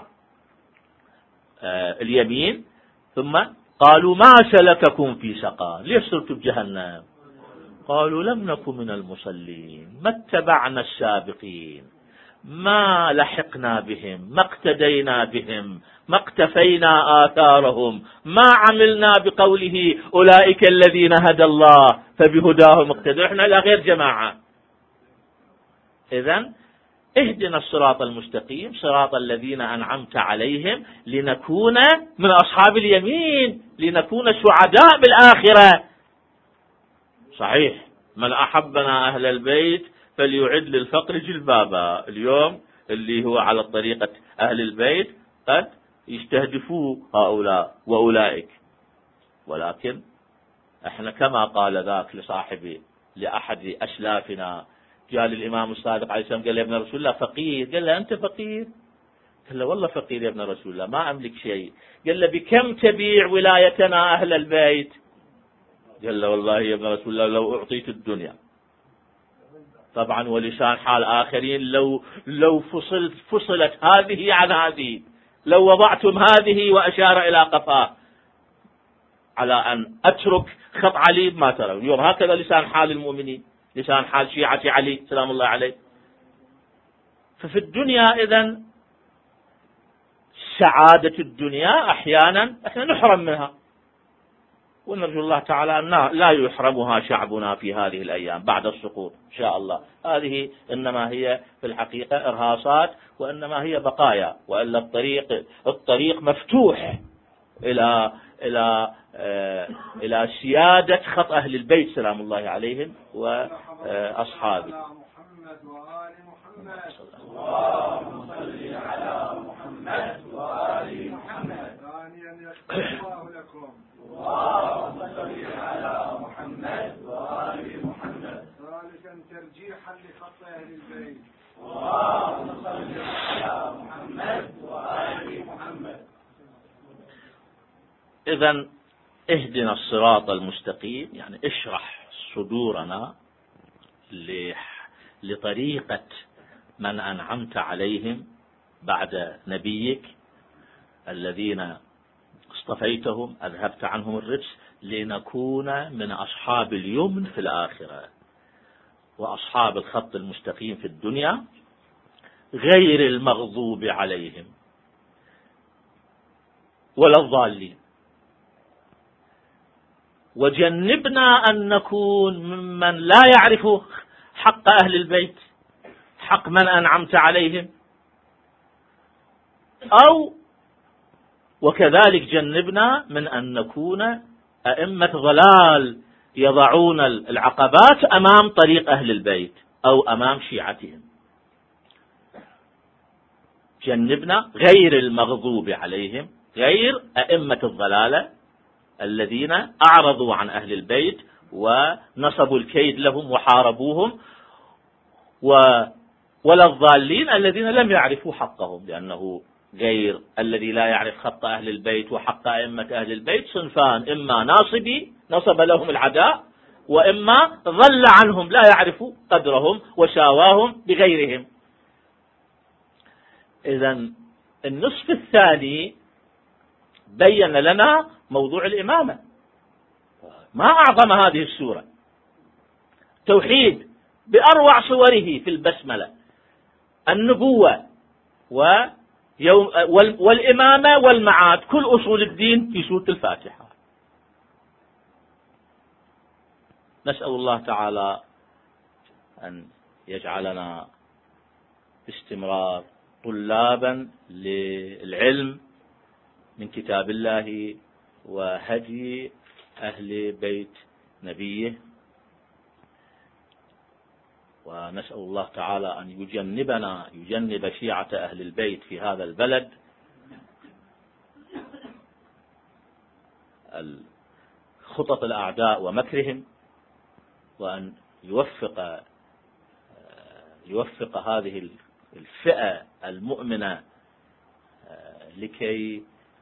اليمين. ثم قالوا ما سلككم في سقر. ليش صرتوا بجهنم؟ قالوا لم نكن من المصلين، ما اتبعنا السابقين، ما لحقنا بهم، ما اقتدينا بهم، ما اقتفينا آثارهم، ما عملنا بقوله أولئك الذين هدى الله فبهداهم اقتدوا. احنا لا غير جماعة. إذن اهدنا الصراط المستقيم صراط الذين أنعمت عليهم لنكون من أصحاب اليمين، لنكون سعداء بالآخرة. صحيح، من أحبنا أهل البيت فليعد للفقر جلبابا. اليوم اللي هو على طريقة أهل البيت قد يستهدفوا هؤلاء وأولئك، ولكن احنا كما قال ذاك لصاحبي لأحد أسلافنا، قال الإمام الصادق عليه السلام، قال له: يا ابن رسول الله فقير. قال له: أنت فقير؟ قال له: والله فقير يا ابن رسول الله، ما أملك شيء. قال له: بكم تبيع ولايتنا أهل البيت؟ قال له: والله يا ابن رسول الله لو أعطيت الدنيا. طبعا ولسان حال آخرين: لو لو فصلت فصلت هذه عن هذه، لو وضعتم هذه، وأشار إلى قفاه، على أن أترك خط علي ما ترى. اليوم هكذا لسان حال المؤمنين، لسان حال شيعة علي سلام الله عليه. ففي الدنيا إذن سعادة الدنيا أحيانا احنا نحرم منها، ونرجو الله تعالى أن لا يحرمها شعبنا في هذه الأيام بعد السقوط إن شاء الله. هذه إنما هي في الحقيقة إرهاصات، وإنما هي بقايا، وإلا الطريق الطريق مفتوح إلى إلى آه إلى سيادة خط أهل البيت سلام الله عليهم وأصحابه. اللهم صل على محمد وآل محمد. ثانيا الله لكم. اللهم صل على محمد وآل محمد. ثالثا ترجيحا لخط أهل البيت. اللهم صل على محمد وآل محمد. إذن اهدنا الصراط المستقيم، يعني اشرح صدورنا لطريقة من أنعمت عليهم بعد نبيك الذين اصطفيتهم أذهبت عنهم الرجس، لنكون من أصحاب اليمن في الآخرة وأصحاب الخط المستقيم في الدنيا، غير المغضوب عليهم ولا الضالين. وجنبنا أن نكون ممن لا يعرف حق أهل البيت، حق من أنعمت عليهم، أو وكذلك جنبنا من أن نكون أئمة ضلال يضعون العقبات أمام طريق أهل البيت أو أمام شيعتهم. جنبنا غير المغضوب عليهم، غير أئمة الضلالة الذين أعرضوا عن أهل البيت ونصبوا الكيد لهم وحاربوهم، ولا الضالين الذين لم يعرفوا حقهم، لأنه غير الذي لا يعرف خط أهل البيت وحق أئمة أهل البيت صنفان: إما ناصبي نصب لهم العداء، وإما ضل عنهم لا يعرف قدرهم وساواهم بغيرهم. إذن النصف الثاني بين لنا موضوع الإمامة. ما أعظم هذه السورة، توحيد بأروع صوره في البسملة، النبوة ويوم والإمامة والمعاد، كل أصول الدين في سورة الفاتحة. نسأل الله تعالى أن يجعلنا باستمرار طلابا للعلم من كتاب الله وهدي أهل بيت نبيه، ونسأل الله تعالى أن يجنبنا يجنب شيعة أهل البيت في هذا البلد خطط الأعداء ومكرهم، وأن يوفق يوفق هذه الفئة المؤمنة لكي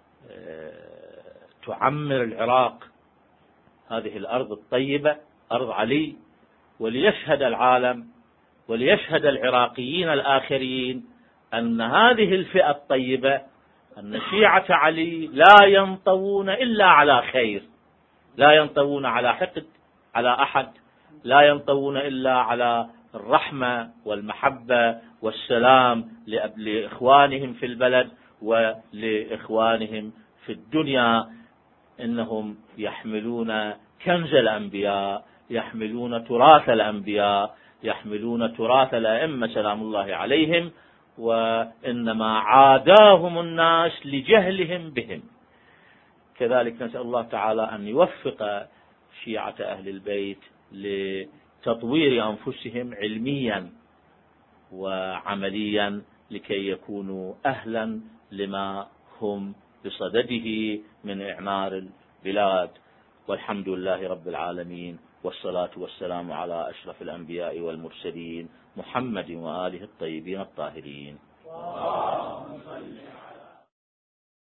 تعمر العراق، هذه الأرض الطيبة أرض علي، وليشهد العالم وليشهد العراقيين الآخرين أن هذه الفئة الطيبة، أن شيعة علي لا ينطوون إلا على خير، لا ينطوون على حقد على أحد، لا ينطوون إلا على الرحمة والمحبة والسلام لإخوانهم في البلد ولإخوانهم في الدنيا. إنهم يحملون كنز الأنبياء، يحملون تراث الأنبياء، يحملون تراث الأئمة سلام الله عليهم، وإنما عاداهم الناس لجهلهم بهم. كذلك نسأل الله تعالى أن يوفق شيعة أهل البيت لتطوير أنفسهم علميا وعمليا لكي يكونوا أهلا لما هم بصدده من إعمار البلاد. والحمد لله رب العالمين، والصلاة والسلام على أشرف الأنبياء والمرسلين محمد وآله الطيبين الطاهرين.